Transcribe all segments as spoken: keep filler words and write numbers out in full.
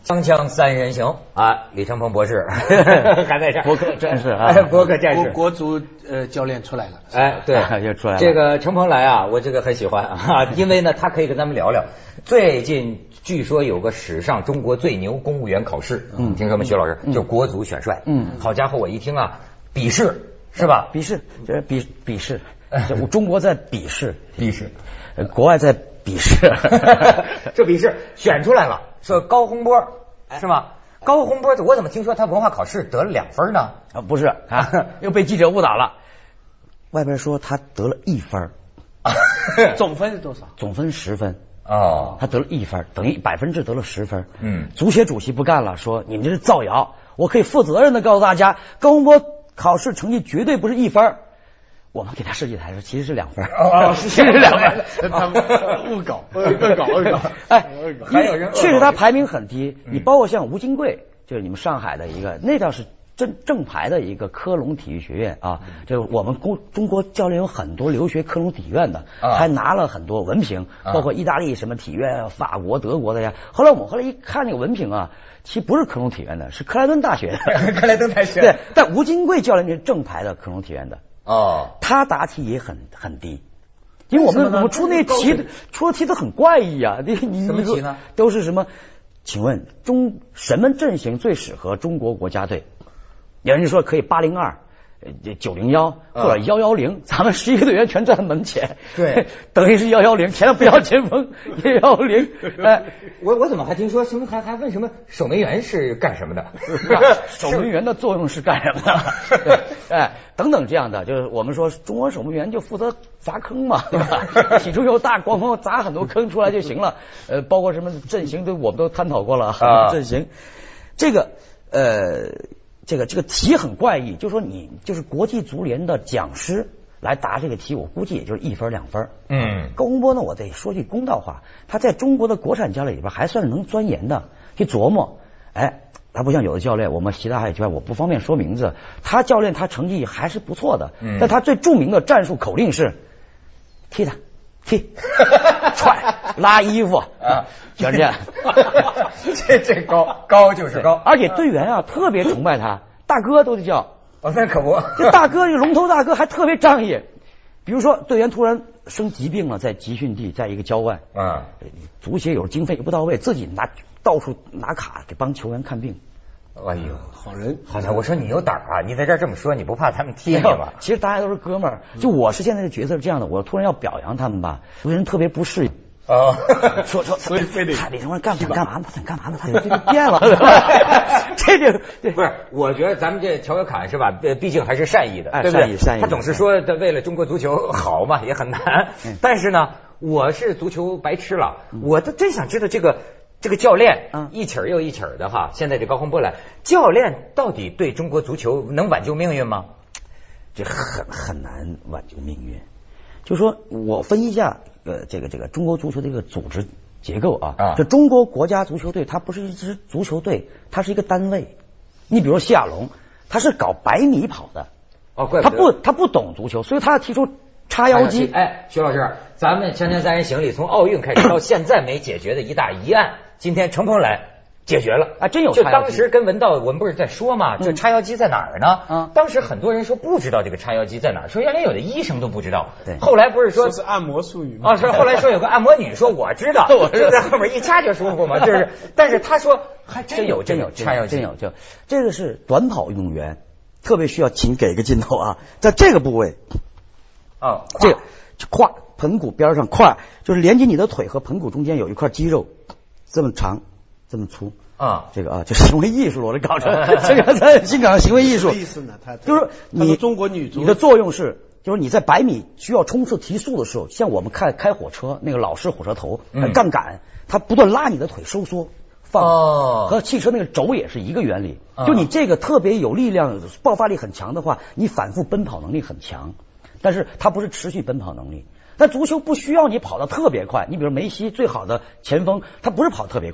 锵锵三人行啊，李承鹏博士还在这儿， 博客战士啊， 哎，博客战士， 国国足呃教练出来了， 哎，对， 又出来了。 这个承鹏来啊，我这个很喜欢啊，因为呢，他可以跟咱们聊聊最近据说有个史上中国最牛公务员考试，嗯，听说没，徐老师， 嗯、 就国足选帅， 嗯， 好家伙，我一听啊，笔试是吧？ 笔试，这是笔笔试，中国在笔试， 笔试， 国外在笔试， 这笔试选出来了，说高洪波是吗？高洪波，我怎么听说他文化考试得了两分呢？ 啊，不是啊，又被记者误导了。外边说他得了一分， 总分是多少？ 总分十分。 哦， 他得了一分，等于百分制得了十分。 嗯， 足协主席不干了，说你们这是造谣，我可以负责任的告诉大家，高洪波考试成绩绝对不是一分。我们给他设计台是其实是两分， 哦， 其实是两分， 他们恶搞，恶搞，恶搞。 哎， 还有人确实他排名很低。你包括像吴金贵，就是你们上海的一个，那叫是正正牌的一个科隆体育学院啊。就是我们中中国教练有很多留学科隆体院的，还拿了很多文凭，包括意大利什么体院、法国、德国的呀。后来我们后来一看那个文凭啊，其实不是科隆体院的，是克莱顿大学的。 克莱顿大学。 对，但吴金贵教练是正牌的科隆体院的。 哦， 他答题也很很低，因为我们我们出那题出的题都很怪异啊！你你什么题呢？ 都是什么？请问中什么阵型最适合中国国家队？有人就说可以八零二。九零幺或者幺幺零，咱们十一个队员全站门前， 对， 等于是幺幺零，前面不要前锋，幺幺零。哎， 我我怎么还听说什么还还问什么守门员是干什么的？ 守门员的作用是干什么的？哎，等等这样的，就是我们说中国守门员就负责砸坑嘛，对吧？起初有大光锋砸很多坑出来就行了。呃，包括什么阵型都我们都探讨过了，很多阵型，这个呃。这个这个题很怪异，就说你就是国际足联的讲师来答这个题，我估计也就是一分两分。 嗯， 高洪波呢，我得说句公道话，他在中国的国产教练里边还算是能钻研的，去琢磨。哎，他不像有的教练，我们其他还有教练，我不方便说名字。他教练他成绩还是不错的，嗯，但他最著名的战术口令是踢他。踢，踹，拉衣服啊，全是这样。 这这高高就是高， 而且队员啊特别崇拜他，大哥都得叫。 哦，那可不， 这大哥这个龙头大哥还特别仗义。比如说队员突然生疾病了，在集训地，在一个郊外， 嗯， 足协有经费不到位，自己拿到处拿卡给帮球员看病。 哎呦， 好人， 好的，我说你有胆啊！你在这儿这么说，你不怕他们踢你吗？ 其实大家都是哥们儿，就我是现在的角色是这样的，我突然要表扬他们吧，有人特别不适应。 哦， 说说， 所以非得他李承鹏干想干嘛呢？他想干嘛呢？他这个变了，这就不是。我觉得咱们这乔维卡是吧？毕竟还是善意的，对不对？ 善意善意。 他总是说为了中国足球好嘛，也很难。但是呢，我是足球白痴了，我都真想知道这个。这个教练，嗯，一起儿又一起儿的哈。现在这高洪波来，教练到底对中国足球能挽救命运吗？ 这很很难挽救命运。就说我分析一下，呃，这个这个中国足球的一个组织结构啊，啊，这中国国家足球队它不是一支足球队，它是一个单位。你比如谢亚龙，他是搞百米跑的， 哦，怪不他不他不懂足球，所以他提出插腰机。 哎，徐老师，咱们锵锵三人行里从奥运开始到现在没解决的一大疑案。今天承鹏来解决了啊，真有。 就当时跟文道我们不是在说嘛，这插腰机在哪儿呢？ 嗯， 当时很多人说不知道这个插腰机在哪儿，说原来有的医生都不知道。 对， 后来不是说说是按摩术语吗？ 啊，是后来说有个按摩女说我知道，我就在后面一掐就舒服嘛，就是。但是他说还真有真有插腰机， 真有就这个是短跑运动员特别需要，请给个镜头啊，在这个部位哦， 这个胯盆骨边上胯就是连接你的腿和盆骨中间有一块肌肉，这么长。这么粗啊， 这个啊，就行为艺术了，我这搞成这个在新港行为艺术。 什么意思呢？他就是你中国女足， 你的作用是，就是你在百米需要冲刺提速的时候，像我们开开火车那个老式火车头，嗯、杠杆，它不断拉你的腿收缩放， 哦， 和汽车那个轴也是一个原理。就你这个特别有力量、爆发力很强的话，你反复奔跑能力很强，但是它不是持续奔跑能力。但足球不需要你跑得特别快，你比如梅西最好的前锋，他不是跑特别快。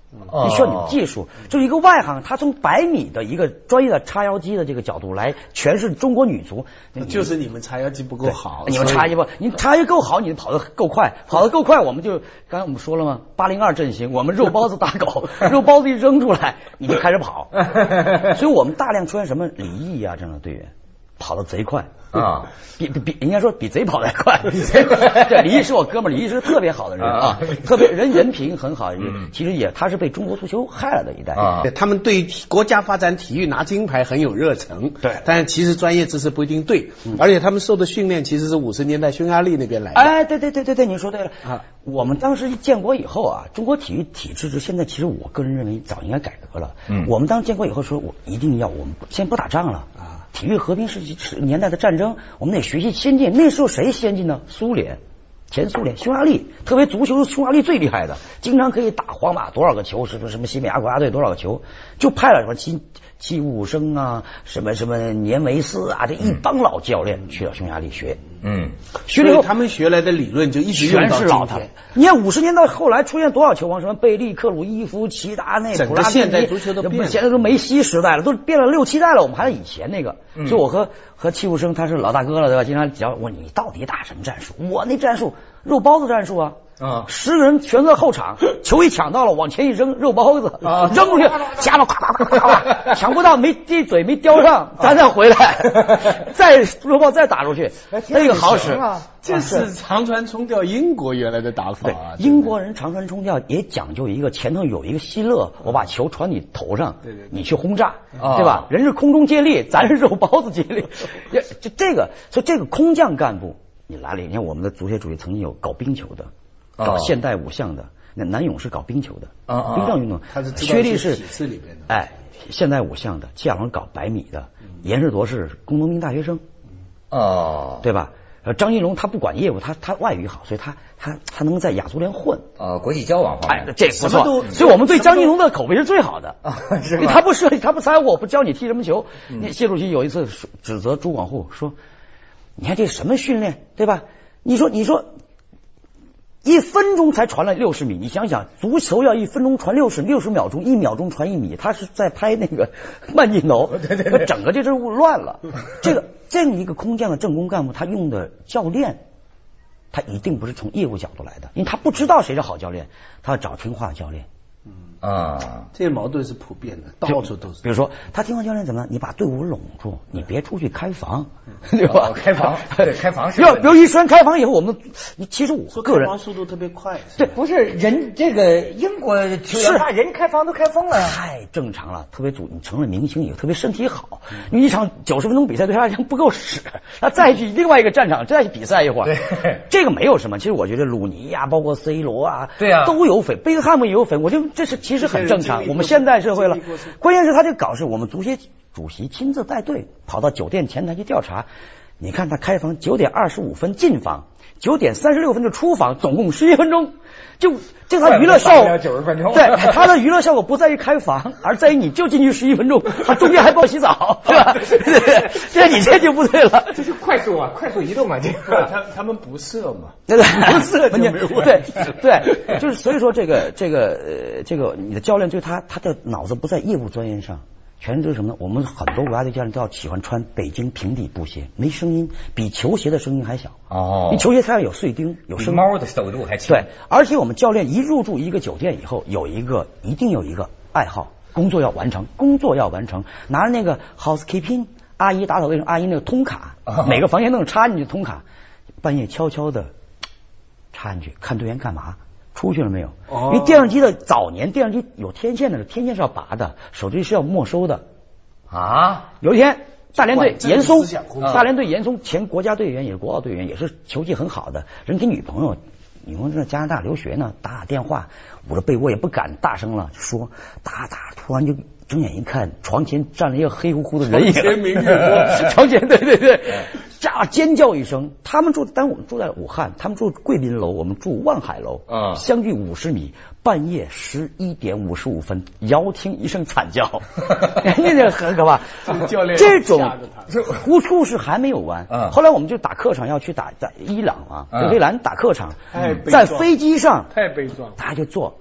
你需要你的技术，就是一个外行，他从百米的一个专业的叉腰机的这个角度来诠释中国女足， 就是你们叉腰机不够好， 你们叉腰不，你叉腰够好，你跑得够快，跑得够快，我们就刚才我们说了吗？八零二阵型，我们肉包子打狗，肉包子一扔出来，你就开始跑，所以我们大量出现什么李毅啊这样的队员，跑得贼快。啊，比比比，应该说比贼跑得快。比贼快。对，李毅是我哥们儿，李毅是特别好的人啊，特别人人品很好。嗯、其实也他是被中国足球害了的一代啊。 他们对国家发展体育拿金牌很有热忱， 对， 但是其实专业知识不一定对，嗯、而且他们受的训练其实是五十年代匈牙利那边来的。 哎，对对对对对，你说对了啊。我们当时建国以后啊，中国体育体制就现在，其实我个人认为早应该改革了。嗯，我们当时建国以后说，我一定要我们先不打仗了啊。体育和平时期年代的战争，我们得学习先进。那时候谁先进呢？苏联、前苏联、匈牙利，特别足球，匈牙利最厉害的，经常可以打皇马多少个球，什么什么西班牙国家队多少个球，就派了什么齐齐武生啊，什么什么年维斯啊，这一帮老教练去了匈牙利学。嗯， 学了以后他们学来的理论就一直用到今天。 你看五十年代后来出现多少球王，什么贝利、克鲁伊夫、齐达内、普拉蒂尼， 现代足球都变了， 现在都梅西时代了，都变了六七代了，我们还是以前那个。嗯、所以我和和戚武生他是老大哥了，对吧？经常讲我你到底打什么战术？我那战术肉包子战术啊。啊！十个人全在后场，球一抢到了，往前一扔，肉包子啊，扔出去，瞎了，咵咵咵咵，抢不到，没这嘴没叼上，咱再回来，再肉包再打出去，那个好使啊！这是长传冲吊，英国原来的打法啊。 英国人长传冲吊也讲究一个前头有一个希勒，我把球传你头上，对对，你去轰炸，对吧？人是空中接力，咱是肉包子接力，就这个，所以这个空降干部你来了，你看我们的足协主席曾经有搞冰球的。搞现代五项的，那南勇是搞冰球的，啊、冰上运动。 他是薛立是体制里边的， 哎，现代五项的，季亚龙搞百米的，严世铎是工农兵大学生，哦，对吧？呃，张金龙他不管业务，他他外语好，所以他他他能在亚足联混， 呃，国际交往方面， 哎，这不错。所以我们对张金龙的口碑是最好的啊，是他不设计，他不参与，我不教你踢什么球。嗯、那谢主席有一次指责朱广沪说：“你看这什么训练，对吧？你说你说。”一分钟才传了六十米，你想想，足球要一分钟传六十，六十秒钟，一秒钟传一米，他是在拍那个慢镜头，对对对，整个这支物乱了。这个这样一个空降的政工干部，他用的教练，他一定不是从业务角度来的，因为他不知道谁是好教练，他要找听话教练。 嗯啊，这些矛盾是普遍的，到处都是。 比如说，他听话教练怎么样？你把队伍拢住，你别出去开房，对吧？ 哦、开房，对，开房是。 要比如一栓开房以后，我们你其实我个人开房速度特别快。 对，不是人这个英国球员把人开房都开疯了， 太正常了。特别主，你成了明星以后，特别身体好，你一场九十分钟比赛对他来讲不够使，他再去另外一个战场再去比赛一会儿， 对， 这个没有什么。其实我觉得鲁尼呀、啊，包括 C 罗啊， 对啊， 都有粉，贝克汉姆也有粉，我觉得这是其实很正常。我们现代社会了，关键是他这搞事，我们足协主席亲自带队跑到酒店前台去调查。你看他开房九点二十五分进房，九点三十六分就出房，总共十一分钟。就这他娱乐效果， 九十分钟。 对，他的娱乐效果不在于开房，而在于你就进去十一分钟，他中间还帮洗澡，是吧？这你这就不对了， 这是快速啊，快速移动啊，这个他他们不射嘛， 对不射就没有问题。对对，就是所以说这个这个呃这个你的教练对他他的脑子不在业务钻研上。全是什么呢？我们很多国家队教练都要喜欢穿北京平底布鞋，没声音，比球鞋的声音还小。哦，你球鞋它要有碎钉，有声， 猫的抖度还轻。 对，而且我们教练一入住一个酒店以后，有一个一定有一个爱好，工作要完成，工作要完成，拿着那个 housekeeping 阿姨打扫卫生阿姨那个通卡，哦、每个房间都能插进去通卡，半夜悄悄的插进去，看队员干嘛。出去了没有？哦、因为电视机的早年电视机有天线的，天线是要拔的，手机是要没收的啊。有一天，大连队严嵩，大连队严嵩前国家队员也是国奥队员，也是球技很好的人，给女朋友，女朋友在加拿大留学呢，打打电话，捂着被窝也不敢大声了，说打打，突然就睁眼一看，床前站了一个黑乎乎的人影， 床前明月光， 床前对对对。这尖叫一声，他们住，当我们住在武汉，他们住贵宾楼，我们住望海楼，啊，相距五十米。半夜十一点五十五分，遥听一声惨叫，那个很可怕。 教练这种胡出事还没有完。嗯，后来我们就打客场要去打在伊朗啊，德黑兰打客场，在飞机上太悲壮， 大家就坐。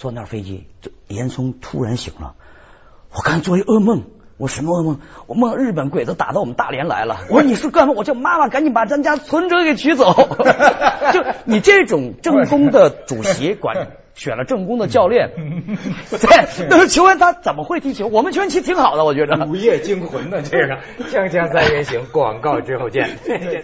坐那飞机，就严嵩突然醒了，我刚做一噩梦。我什么噩梦？我梦日本鬼子打到我们大连来了。我说你是干嘛？我叫妈妈，赶紧把咱家存折给取走。就你这种正宫的主席管选了正宫的教练，对，那是球员他怎么会踢球？我们球员其实挺好的，我觉得。 午夜惊魂的这个锵锵三人行，广告之后见。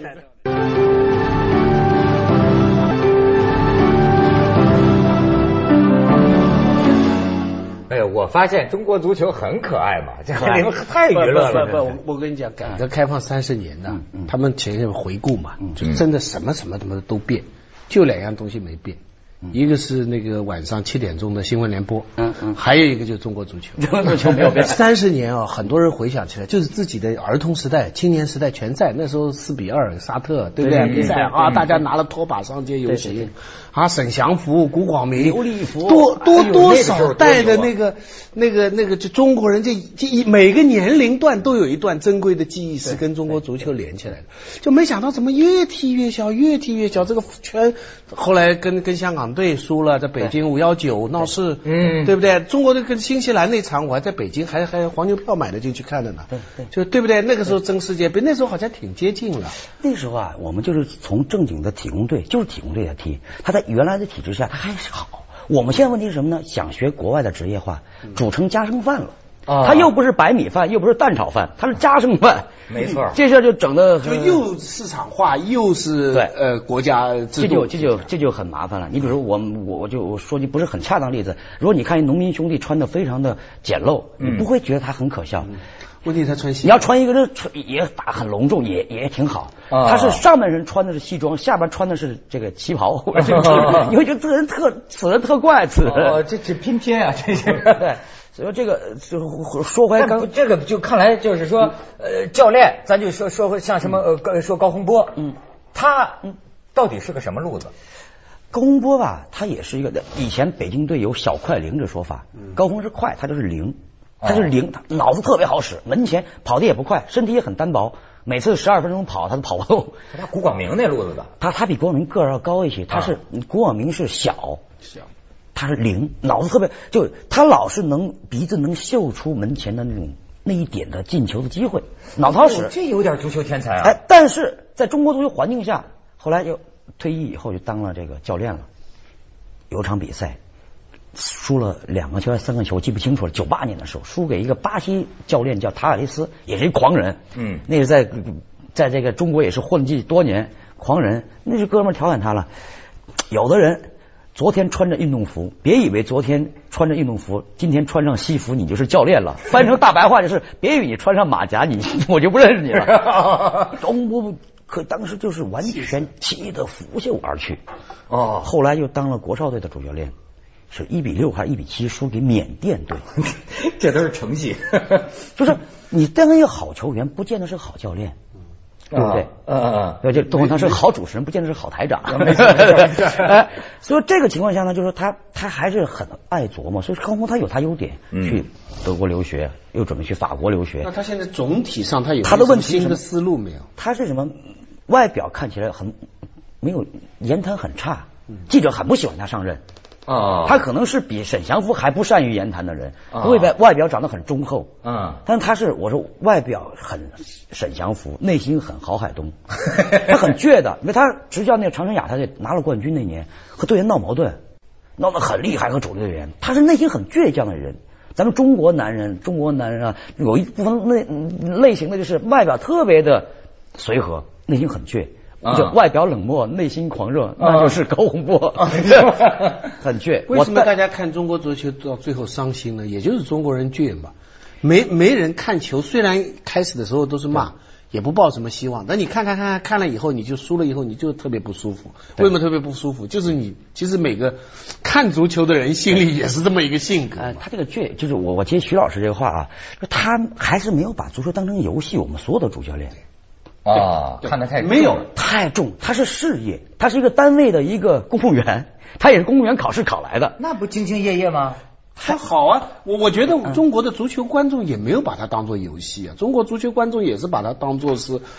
哎呀，我发现中国足球很可爱嘛，这太娱乐了。 不不不，我跟你讲，改革开放三十年呢，他们前面回顾嘛，就真的什么什么什么都变，就两样东西没变。一个是那个晚上七点钟的新闻联播，嗯嗯，还有一个就是中国足球， 中国足球没有变。 三十年啊，很多人回想起来，就是自己的儿童时代、青年时代全在。那时候四比二沙特，对不对？比赛啊，大家拿了拖把上街游行，啊，沈祥福、古广明、 刘立福， 多多多少代的那个那个那个，就中国人这这每个年龄段都有一段珍贵的记忆是跟中国足球连起来的。就没想到怎么越踢越小，越踢越小，这个圈后来跟跟香港队输了，在北京五幺九闹事，嗯，对不对？中国的跟新西兰那场，我还在北京，还还黄牛票买了进去看的呢，对对，就对不对？那个时候争世界杯，那时候好像挺接近了。 那时候啊，我们就是从正经的体工队，就是体工队在踢，他在原来的体制下，他还是好。我们现在问题是什么呢？想学国外的职业化，煮成家常饭了。啊，它又不是白米饭，又不是蛋炒饭，它是家常饭。 没错， 这事就整的就又市场化，又是对呃国家制度， 这就这就这就很麻烦了。你比如我我我就我说句不是很恰当的例子，如果你看农民兄弟穿的非常的简陋，你不会觉得他很可笑。 问题他穿西装， 你要穿一个这穿也打很隆重，也也挺好。他是上半身穿的是西装，下半穿的是这个旗袍，你会觉得这人特此人特怪，此人哦，这这拼贴啊，这是对。所以说这个就说回刚这个就看来就是说呃教练咱就说说像什么呃说高洪波，嗯，他到底是个什么路子？ 高洪波吧，他也是一个以前北京队有小快灵这说法，高洪是快，他就是灵，他就是灵，他脑子特别好使，门前跑的也不快，身体也很单薄，每次十二分钟跑他都跑不动。 他古广明那路子的， 他他比古广明个儿要高一些，他是古广明是小小。他是灵，脑子特别，就他老是能鼻子能嗅出门前的那种那一点的进球的机会，脑子好使， 这有点足球天才啊！ 哎，但是在中国足球环境下，后来又退役以后就当了这个教练了。有场比赛输了两个球还是三个球，我记不清楚了。九八年的时候输给一个巴西教练叫塔尔雷斯，也是一狂人，嗯，那是在在这个中国也是混迹多年，狂人，那是哥们调侃他了，有的人。昨天穿着运动服，别以为昨天穿着运动服，今天穿上西服你就是教练了。翻成大白话就是，别以为你穿上马甲，你我就不认识你了。中国可当时就是完全气得拂袖而去。哦，后来又当了国少队的主教练，是一比六还是一比七输给缅甸队， 这都是成绩。 就是你当一个好球员，不见得是个好教练。对不对？嗯嗯嗯，对，就窦文涛是个好主持人，不见得是好台长。没错，哎，所以这个情况下呢，就是说他他还是很爱琢磨，所以高洪波他有他优点，去德国留学，又准备去法国留学。 那他现在总体上他有他的问题新的思路没有？ 他是什么？外表看起来很没有言谈很差，记者很不喜欢他上任。啊，他可能是比沈祥福还不善于言谈的人，外表外表长得很忠厚，嗯，但他是我说外表很沈祥福，内心很郝海东，他很倔的，因为他执教那个长春亚泰队拿了冠军那年，和队员闹矛盾，闹得很厉害，和主力队员，他是内心很倔强的人。咱们中国男人，中国男人啊，有一部分类类型的就是外表特别的随和，内心很倔。就外表冷漠，内心狂热，那就是高洪波，很倔。 为什么大家看中国足球到最后伤心呢？也就是中国人倔嘛，没没人看球，虽然开始的时候都是骂，也不抱什么希望，但你看看看看了以后，你就输了以后，你就特别不舒服。为什么特别不舒服？就是你其实每个看足球的人心里也是这么一个性格。 呃，他这个倔，就是我我接徐老师这个话啊，他还是没有把足球当成游戏。我们所有的主教练。 啊，看得太重没有太重，他是事业，他是一个单位的一个公务员，他也是公务员考试考来的， 那不兢兢业业吗？ 还好啊，我我觉得中国的足球观众也没有把它当做游戏啊，中国足球观众也是把它当做是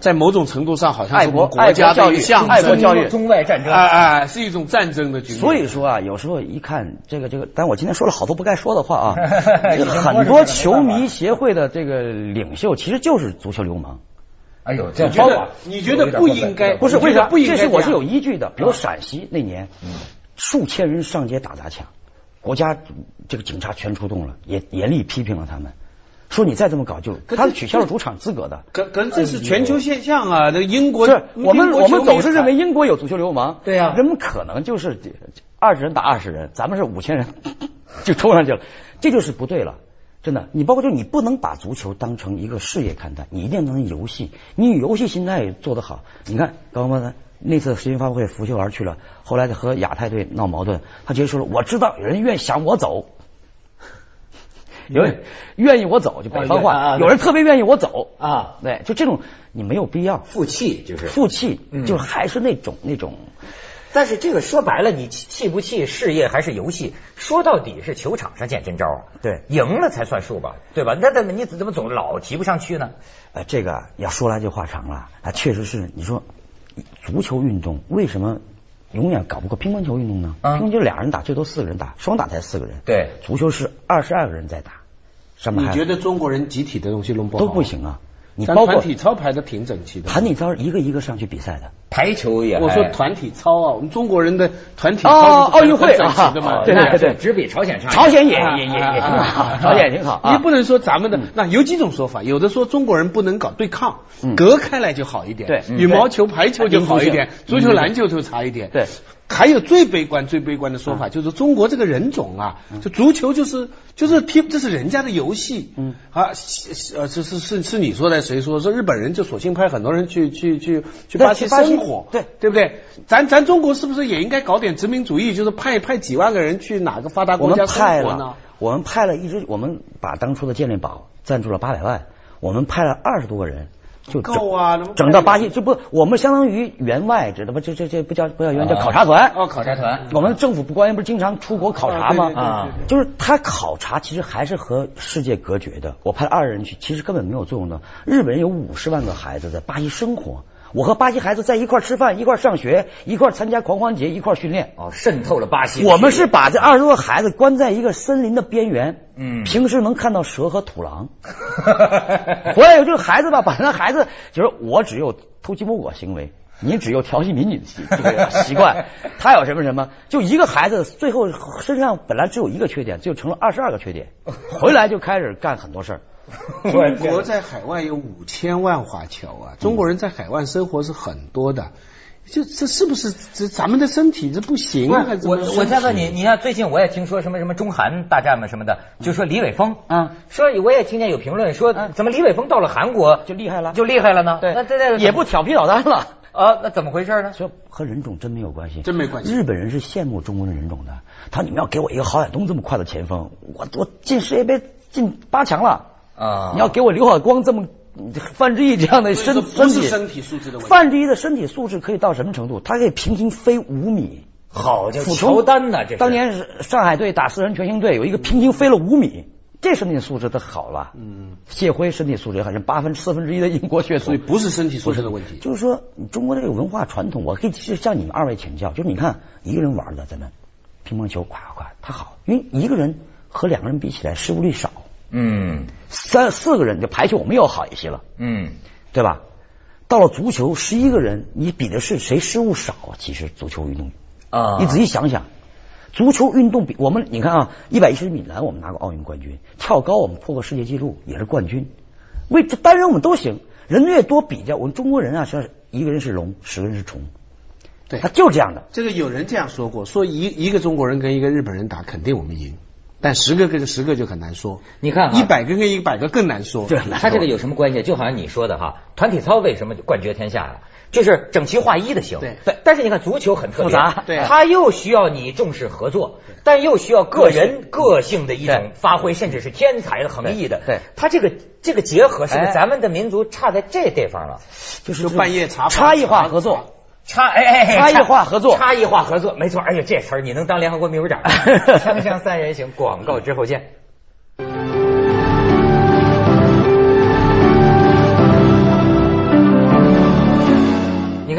在某种程度上好像是国国家的一个象征， 爱国教育， 中外战争， 哎哎，是一种战争的局面。 所以说啊，有时候一看这个这个，但我今天说了好多不该说的话啊，很多球迷协会的这个领袖其实就是足球流氓。 哎呦，这觉得你觉得不应该？ 不是为啥？ 不应该， 这是我是有依据的。比如陕西那年，数千人上街打砸抢，国家这个警察全出动了，也严厉批评了他们。说你再这么搞就，他取消了主场资格的。 可可是这是全球现象啊！这英国是我们我们总是认为英国有足球流氓， 对呀， 人们可能就是二十人打二十人，咱们是五千人就冲上去了，这就是不对了。真的，你包括就你不能把足球当成一个事业看待，你一定当成游戏，你游戏心态做得好。你看刚刚那次世新发布会拂袖而去了，后来和亚太队闹矛盾，他直接说了，我知道有人愿想我走。有人愿意我走就北方话，啊、有人特别愿意我走啊，对，就这种你没有必要负气，就是负气，嗯、就还是那种那种。 但是这个说白了，你气不气，事业还是游戏，说到底是球场上见真招啊。 对， 赢了才算数吧，对吧？那那你怎么总老提不上去呢？ 呃，这个要说来就话长了啊，确实是你说足球运动为什么永远搞不过乒乓球运动呢？嗯、乒乓球俩人打最多四个人打，双打才四个人， 对， 足球是二十二个人在打。 你觉得中国人集体的东西弄不好都不行啊？你包括团体操排的挺整齐的， 团体操一个一个上去比赛的， 排球也。 我说团体操啊，我们中国人的团体操哦，奥运会啊，对对对对， 只比朝鲜差。 朝鲜也也也也挺好，朝鲜也挺好。 你不能说咱们的那有几种说法，有的说中国人不能搞对抗，隔开来就好一点， 对， 羽毛球、排球就好一点，足球、篮球就差一点， 对。 还有最悲观、最悲观的说法，就是中国这个人种啊，就足球就是就是踢，这是人家的游戏，嗯啊，呃，这是是是你说的，谁说？说日本人就索性派很多人去去去去巴西生活， 对对不对？咱咱中国是不是也应该搞点殖民主义？就是派派几万个人去哪个发达国家生活呢？ 我们派了一支，我们把当初的健力宝赞助了八百万，我们派了二十多个人。就够啊！ 整到巴西，这不我们相当于员外，知道不？这这这不叫不叫员，叫考察团。 哦，考察团。 我们政府官员不是经常出国考察吗？ 啊， 就是他考察其实还是和世界隔绝的。我派了二十人去，其实根本没有作用的。日本人有五十万个孩子在巴西生活。我和巴西孩子在一块吃饭，一块上学，一块参加狂欢节，一块训练。 哦，渗透了巴西。 我们是把这二十多个孩子关在一个森林的边缘，嗯，平时能看到蛇和土狼。回来有这个孩子吧，把那孩子就是我只有偷鸡摸狗行为，你只有调戏民女这个习惯，他有什么什么，就一个孩子最后身上本来只有一个缺点，就成了二十二个缺点，回来就开始干很多事儿。 中国在海外有五千万华侨啊，中国人在海外生活是很多的，就这是不是这咱们的身体这不行？ 还是我我再问你，你看最近我也听说什么什么中韩大战嘛什么的，就说李伟峰，嗯，说我也听见有评论说，怎么李伟峰到了韩国就厉害了， 就厉害了呢？ 对， 那这这也不调皮捣蛋了啊？那怎么回事呢？ 说和人种真没有关系， 真没关系。 日本人是羡慕中国的人种的，他说你们要给我一个郝海东这么快的前锋，我我进世界杯进八强了。啊！你要给我刘晓光这么范志毅这样的身身体， 不是身体素质的问题。 范志毅的身体素质可以到什么程度？他可以平均飞五米。 好家伙，乔丹呐！这当年是上海队打四人全兴队，有一个平均飞了五米，这身体素质他好了。嗯，谢辉身体素质也好，像八分四分之一的英国血统， 所以不是身体素质的问题。 就是说，中国的这个文化传统，我可以向你们二位请教。就是你看一个人玩的，咱们乒乓球，夸夸他好，因为一个人和两个人比起来失误率少。嗯，三四个人就排球我们又好一些了，嗯，对吧？到了足球，十一个人，你比的是谁失误少啊？其实足球运动啊，你仔细想想，足球运动比我们，你看啊，一百一十米栏我们拿过奥运冠军，跳高我们破过世界纪录也是冠军，为这单人我们都行，人越多比较，我们中国人啊，是一个人是龙，十个人是虫， 对， 他就这样的。 这个有人这样说过，说一一个中国人跟一个日本人打，肯定我们赢。但十个跟十个就很难说， 你看一百个跟一百个更难说。 对，他这个有什么关系？就好像你说的哈，团体操为什么冠绝天下呀？就是整齐划一的行。 对对。但是你看足球很特别， 复杂， 对， 它又需要你重视合作，但又需要个人个性的一种发挥，甚至是天才的横溢的。 对， 它这个这个结合，是不是咱们的民族差在这地方了？ 就是半夜茶差异化合作。 差哎哎， 差异化合作， 差异化合作，没错。哎呀，这词儿你能当联合国秘书长。锵锵三人行，广告之后见。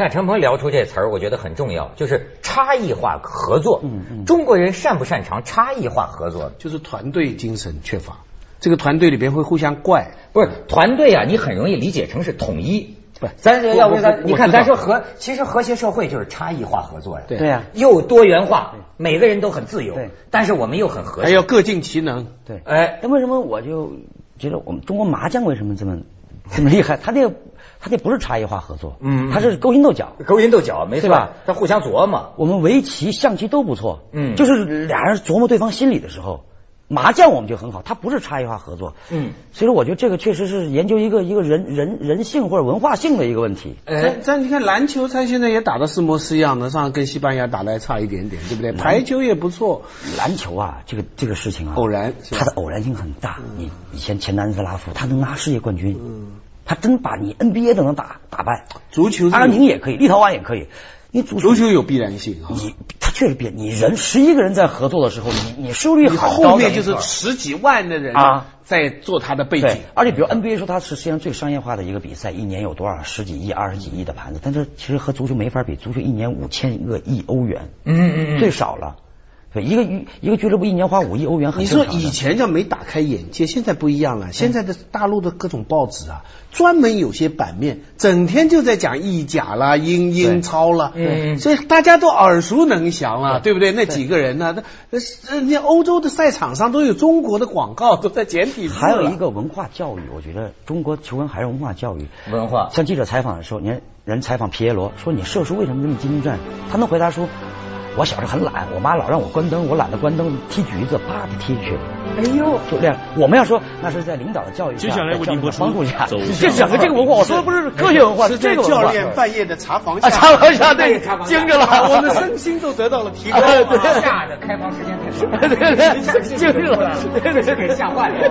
看陈鹏聊出这词儿，我觉得很重要，就是差异化合作。嗯嗯，中国人擅不擅长差异化合作？ 就是团队精神缺乏，这个团队里边会互相怪。 不是团队啊，你很容易理解成是统一。不，咱要不咱你看，咱说和其实和谐社会就是差异化合作呀。 对呀， 又多元化，每个人都很自由，但是我们又很和谐， 还要各尽其能。 对，哎，那为什么我就觉得我们中国麻将为什么这么这么厉害？他那个他那不是差异化合作，嗯，他是勾心斗角， 勾心斗角，没错吧？他互相琢磨。 我们围棋、象棋都不错，嗯，就是俩人琢磨对方心理的时候。麻将我们就很好，它不是差异化合作，嗯，所以说我觉得这个确实是研究一个一个人人人性或者文化性的一个问题。 哎，咱你看篮球，他现在也打得似模似样的，上跟西班牙打得还差一点点，对不对？排球也不错。 篮球啊，这个这个事情啊， 偶然， 它的偶然性很大。你以前前南斯拉夫，他能拿世界冠军，嗯，他真把你 N B A 都能打打败。 足球， 阿根廷也可以，立陶宛也可以。你足球有必然性， 你他确实必然。你人十一个人在合作的时候，你你收率很高， 后面就是十几万的人啊在做他的背景。 而且比如 N B A 说它是世界上最商业化的一个比赛，一年有多少十几亿、二十几亿的盘子，但是其实和足球没法比，足球一年五千个亿欧元，嗯嗯嗯，最少了。对，一个一个俱乐部一年花五亿欧元很正常的。 你说以前叫没打开眼界，现在不一样了。现在的大陆的各种报纸啊，专门有些版面，整天就在讲意甲啦、英英超啦，嗯，所以大家都耳熟能详了，对不对？那几个人呢、啊，那人家欧洲的赛场上都有中国的广告，都在简体字。 还有一个文化教育，我觉得中国球文还是文化教育。 文化， 像记者采访的时候，人人采访皮耶罗说：“你射术为什么这么精湛？”他能回答说。我小时候很懒，我妈老让我关灯，我懒得关灯，踢橘子，啪就踢去了。哎呦，就这样。我们要说那是在领导的教育下， 接下来为您播出帮助下，这整个这个文化，我说的不是科学文化， 是这个教练半夜的茶房下， 茶房下对，惊着了， 我们身心都得到了提高。 下的开房时间太少， 对对对，惊着了， 对对对，给吓坏了。